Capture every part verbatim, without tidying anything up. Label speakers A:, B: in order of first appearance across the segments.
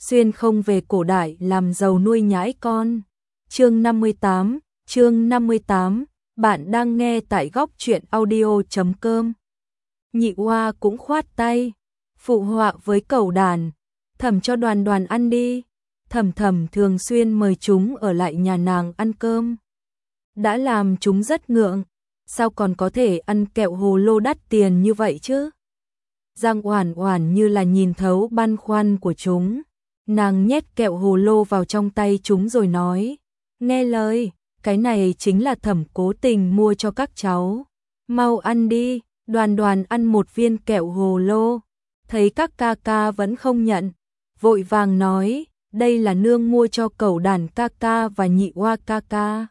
A: xuyên không về cổ đại làm giàu nuôi nhãi con. Chương năm mươi tám, chương năm mươi tám, bạn đang nghe tại góc truyện audio chấm com. Nhị Oa cũng khoát tay, phụ họa với Cẩu Đàn, Thẩm cho Đoàn Đoàn ăn đi. Thẩm Thẩm thường xuyên mời chúng ở lại nhà nàng ăn cơm. Đã làm chúng rất ngượng, sao còn có thể ăn kẹo hồ lô đắt tiền như vậy chứ? Giang Oản Oản như là nhìn thấu băn khoăn của chúng, nàng nhét kẹo hồ lô vào trong tay chúng rồi nói, nghe lời, cái này chính là Thẩm cố tình mua cho các cháu, mau ăn đi. Đoàn Đoàn ăn một viên kẹo hồ lô, thấy các ca ca vẫn không nhận, vội vàng nói, đây là nương mua cho Cẩu Đàn ca ca và Nhị Oa ca ca.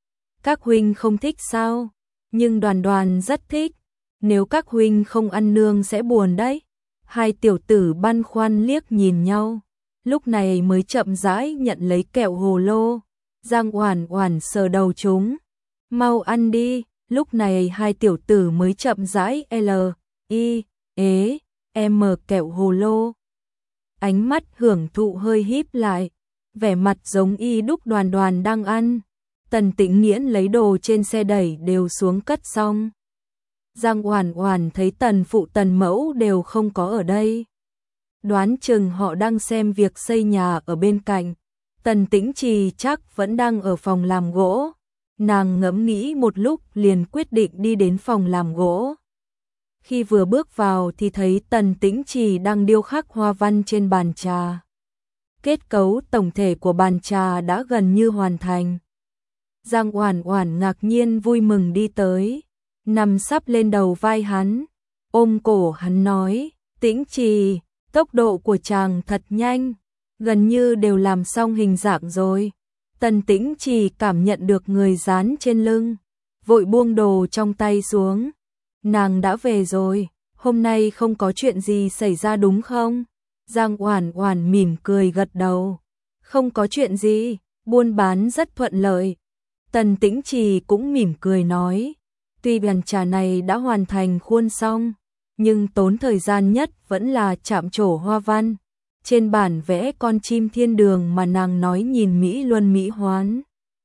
A: Các huynh không thích sao? Nhưng Đoàn Đoàn rất thích, nếu các huynh không ăn nương sẽ buồn đấy. Hai tiểu tử băn khoăn liếc nhìn nhau, lúc này mới chậm rãi nhận lấy kẹo hồ lô. Giang Oản Oản sờ đầu chúng, mau ăn đi. Lúc này hai tiểu tử mới chậm rãi L, I, ế, M kẹo hồ lô. Ánh mắt hưởng thụ hơi híp lại, vẻ mặt giống y đúc Đoàn Đoàn đang ăn. Tần Tĩnh Nghiễn lấy đồ trên xe đẩy đều xuống cất xong. Giang Oản Oản thấy Tần phụ Tần mẫu đều không có ở đây. Đoán chừng họ đang xem việc xây nhà ở bên cạnh. Tần Tĩnh Trì chắc vẫn đang ở phòng làm gỗ. Nàng ngẫm nghĩ một lúc liền quyết định đi đến phòng làm gỗ. Khi vừa bước vào thì thấy Tần Tĩnh Trì đang điêu khắc hoa văn trên bàn trà. Kết cấu tổng thể của bàn trà đã gần như hoàn thành. Giang Oản Oản ngạc nhiên vui mừng đi tới, nằm sắp lên đầu vai hắn, ôm cổ hắn nói, Tĩnh Trì, tốc độ của chàng thật nhanh, gần như đều làm xong hình dạng rồi. Tần Tĩnh Trì cảm nhận được người dán trên lưng, vội buông đồ trong tay xuống. Nàng đã về rồi, hôm nay không có chuyện gì xảy ra đúng không? Giang Oản Oản mỉm cười gật đầu. Không có chuyện gì, buôn bán rất thuận lợi. Tần Tĩnh Trì cũng mỉm cười nói, tuy bàn trà này đã hoàn thành khuôn xong, nhưng tốn thời gian nhất vẫn là chạm trổ hoa văn. Trên bản vẽ con chim thiên đường mà nàng nói nhìn Mỹ Luân Mỹ Hoán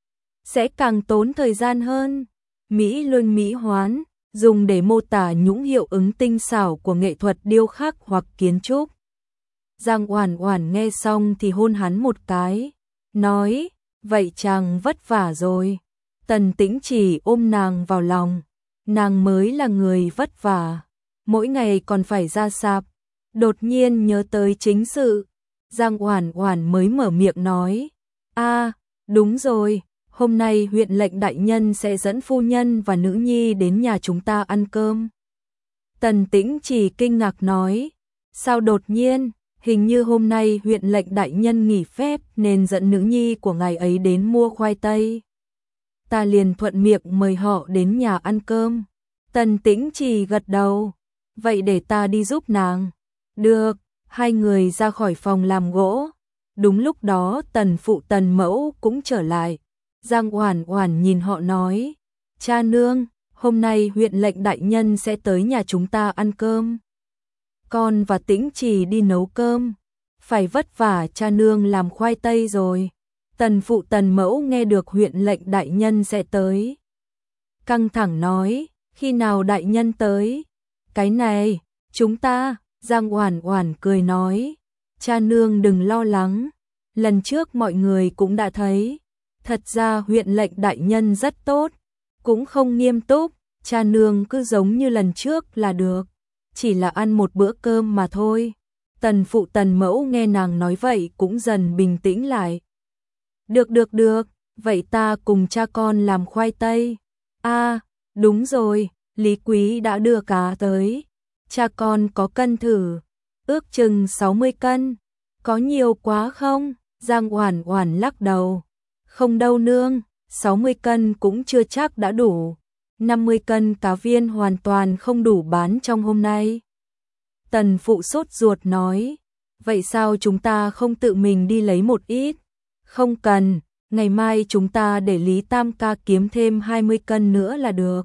A: sẽ càng tốn thời gian hơn. Mỹ Luân Mỹ Hoán dùng để mô tả những hiệu ứng tinh xảo của nghệ thuật điêu khắc hoặc kiến trúc. Giang Oản Oản nghe xong thì hôn hắn một cái, nói, vậy chàng vất vả rồi. Tần Tĩnh Trì ôm nàng vào lòng, nàng mới là người vất vả, mỗi ngày còn phải ra sạp. Đột nhiên nhớ tới chính sự, Giang Oản Oản mới mở miệng nói, a, đúng rồi, hôm nay huyện lệnh đại nhân sẽ dẫn phu nhân và nữ nhi đến nhà chúng ta ăn cơm. Tần Tĩnh Trì kinh ngạc nói, sao đột nhiên, hình như hôm nay huyện lệnh đại nhân nghỉ phép nên dẫn nữ nhi của ngài ấy đến mua khoai tây. Ta liền thuận miệng mời họ đến nhà ăn cơm. Tần Tĩnh Trì gật đầu, vậy để ta đi giúp nàng. Được, hai người ra khỏi phòng làm gỗ. Đúng lúc đó Tần phụ Tần mẫu cũng trở lại. Giang Oản Oản nhìn họ nói, cha nương, hôm nay huyện lệnh đại nhân sẽ tới nhà chúng ta ăn cơm. Con và Tĩnh Trì đi nấu cơm, phải vất vả cha nương làm khoai tây rồi. Tần phụ Tần mẫu nghe được huyện lệnh đại nhân sẽ tới, căng thẳng nói, khi nào đại nhân tới? Cái này, chúng ta. Giang Oản Oản cười nói, cha nương đừng lo lắng, lần trước mọi người cũng đã thấy, thật ra huyện lệnh đại nhân rất tốt, cũng không nghiêm túc, cha nương cứ giống như lần trước là được, chỉ là ăn một bữa cơm mà thôi. Tần phụ Tần mẫu nghe nàng nói vậy cũng dần bình tĩnh lại. Được được được, vậy ta cùng cha con làm khoai tây. A, đúng rồi, Lý Quý đã đưa cá tới. Cha con có cân thử, ước chừng sáu mươi cân, có nhiều quá không? Giang Oản Oản lắc đầu, không đâu nương, sáu mươi cân cũng chưa chắc đã đủ, năm mươi cân cá viên hoàn toàn không đủ bán trong hôm nay. Tần phụ sốt ruột nói, vậy sao chúng ta không tự mình đi lấy một ít? Không cần, ngày mai chúng ta để Lý Tam ca kiếm thêm hai mươi cân nữa là được.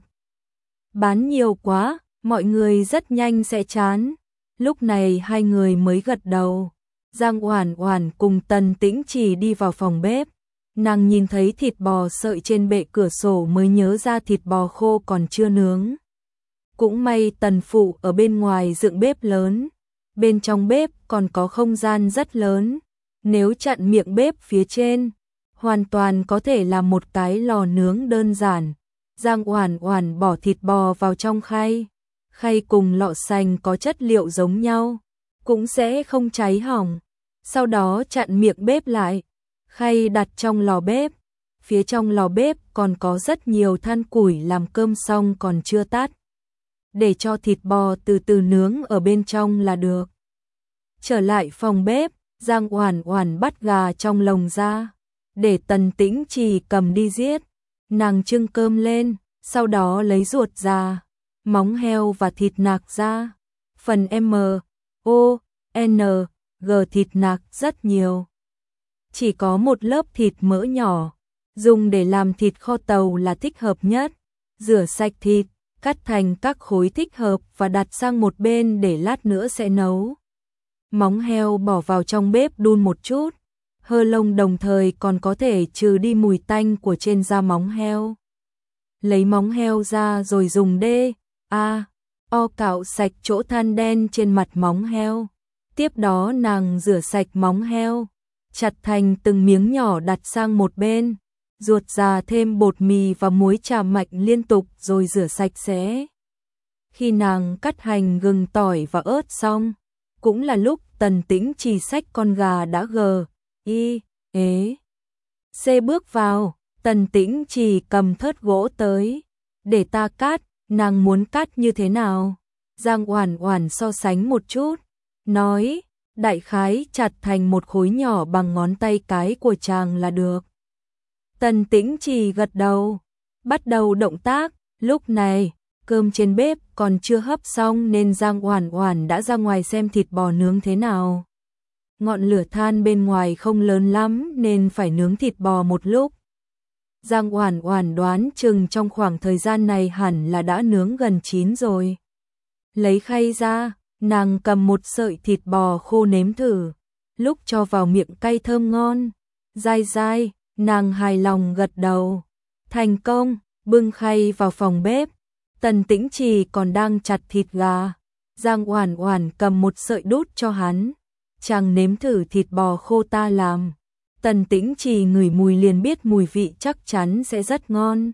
A: Bán nhiều quá, mọi người rất nhanh sẽ chán. Lúc này hai người mới gật đầu. Giang Oản Oản cùng Tần Tĩnh Trì đi vào phòng bếp. Nàng nhìn thấy thịt bò sợi trên bệ cửa sổ mới nhớ ra thịt bò khô còn chưa nướng. Cũng may Tần phụ ở bên ngoài dựng bếp lớn, bên trong bếp còn có không gian rất lớn, nếu chặn miệng bếp phía trên, hoàn toàn có thể làm một cái lò nướng đơn giản. Giang Oản Oản bỏ thịt bò vào trong khay, khay cùng lọ sành có chất liệu giống nhau, cũng sẽ không cháy hỏng. Sau đó chặn miệng bếp lại, khay đặt trong lò bếp, phía trong lò bếp còn có rất nhiều than củi làm cơm xong còn chưa tắt. Để cho thịt bò từ từ nướng ở bên trong là được. Trở lại phòng bếp, Giang Oản Oản bắt gà trong lồng ra, để Tần Tĩnh Trì cầm đi giết. Nàng trưng cơm lên, sau đó lấy ruột ra, móng heo và thịt nạc ra. Phần M, O, N, G thịt nạc rất nhiều. Chỉ có một lớp thịt mỡ nhỏ, dùng để làm thịt kho tàu là thích hợp nhất. Rửa sạch thịt, cắt thành các khối thích hợp và đặt sang một bên để lát nữa sẽ nấu. Móng heo bỏ vào trong bếp đun một chút, hơ lông đồng thời còn có thể trừ đi mùi tanh của trên da móng heo. Lấy móng heo ra rồi dùng đê, a, o cạo sạch chỗ than đen trên mặt móng heo. Tiếp đó nàng rửa sạch móng heo, chặt thành từng miếng nhỏ đặt sang một bên, ruột già thêm bột mì và muối chà mạch liên tục rồi rửa sạch sẽ. Khi nàng cắt hành gừng tỏi và ớt xong, cũng là lúc Tần Tĩnh Trì xách con gà đã gờ, y, ế. C bước vào, Tần Tĩnh Trì cầm thớt gỗ tới, để ta cắt, nàng muốn cắt như thế nào? Giang Oản Oản so sánh một chút, nói, đại khái chặt thành một khối nhỏ bằng ngón tay cái của chàng là được. Tần Tĩnh Trì gật đầu, bắt đầu động tác. Lúc này, cơm trên bếp còn chưa hấp xong nên Giang Oản Oản đã ra ngoài xem thịt bò nướng thế nào. Ngọn lửa than bên ngoài không lớn lắm nên phải nướng thịt bò một lúc. Giang Oản Oản đoán chừng trong khoảng thời gian này hẳn là đã nướng gần chín rồi. Lấy khay ra, nàng cầm một sợi thịt bò khô nếm thử, lúc cho vào miệng cay thơm ngon, dai dai, nàng hài lòng gật đầu. Thành công, bưng khay vào phòng bếp. Tần Tĩnh Trì còn đang chặt thịt gà, Giang Oản Oản cầm một sợi đút cho hắn. Chàng nếm thử thịt bò khô ta làm. Tần Tĩnh Trì ngửi mùi liền biết mùi vị chắc chắn sẽ rất ngon.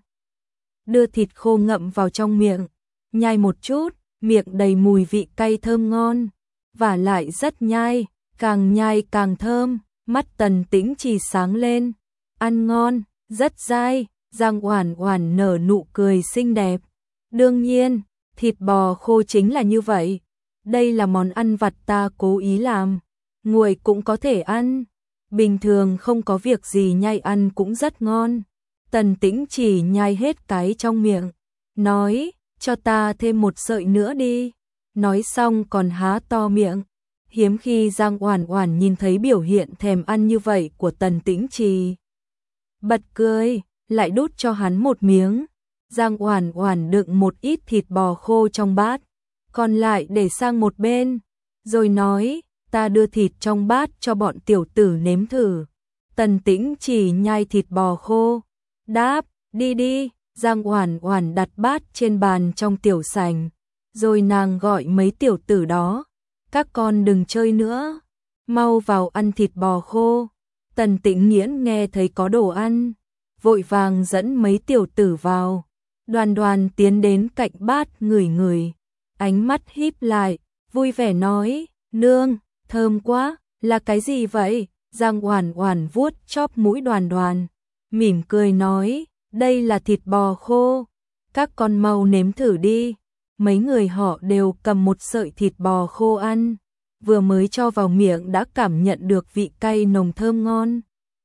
A: Đưa thịt khô ngậm vào trong miệng, nhai một chút, miệng đầy mùi vị cay thơm ngon, vả lại rất nhai, càng nhai càng thơm. Mắt Tần Tĩnh Trì sáng lên, ăn ngon, rất dai. Giang Oản Oản nở nụ cười xinh đẹp. Đương nhiên, thịt bò khô chính là như vậy. Đây là món ăn vặt ta cố ý làm, nguội cũng có thể ăn. Bình thường không có việc gì nhai ăn cũng rất ngon. Tần Tĩnh Trì nhai hết cái trong miệng, nói, cho ta thêm một sợi nữa đi. Nói xong còn há to miệng. Hiếm khi Giang Oản Oản nhìn thấy biểu hiện thèm ăn như vậy của Tần Tĩnh Trì. Bật cười, lại đút cho hắn một miếng. Giang Oản Oản đựng một ít thịt bò khô trong bát, còn lại để sang một bên, rồi nói, ta đưa thịt trong bát cho bọn tiểu tử nếm thử. Tần Tĩnh Trì nhai thịt bò khô, đáp, đi đi. Giang Oản Oản đặt bát trên bàn trong tiểu sảnh, rồi nàng gọi mấy tiểu tử đó, các con đừng chơi nữa, mau vào ăn thịt bò khô. Tần Tĩnh Nghiễn nghe thấy có đồ ăn, vội vàng dẫn mấy tiểu tử vào. Đoàn Đoàn tiến đến cạnh bát ngửi ngửi, ánh mắt híp lại, vui vẻ nói, nương, thơm quá, là cái gì vậy? Giang Oản Oản vuốt chóp mũi Đoàn Đoàn, mỉm cười nói, đây là thịt bò khô, các con mau nếm thử đi. Mấy người họ đều cầm một sợi thịt bò khô ăn, vừa mới cho vào miệng đã cảm nhận được vị cay nồng thơm ngon.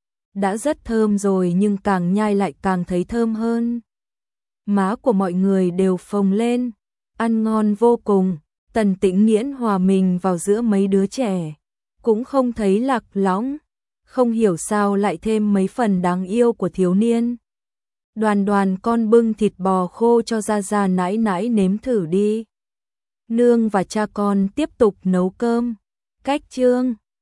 A: Đã rất thơm rồi nhưng càng nhai lại càng thấy thơm hơn. Má của mọi người đều phồng lên, ăn ngon vô cùng. Tần Tĩnh Nghiễn hòa mình vào giữa mấy đứa trẻ, cũng không thấy lạc lõng, không hiểu sao lại thêm mấy phần đáng yêu của thiếu niên. Đoàn Đoàn con bưng thịt bò khô cho Gia Gia nãi nãi nếm thử đi. Nương và cha con tiếp tục nấu cơm. Cách chương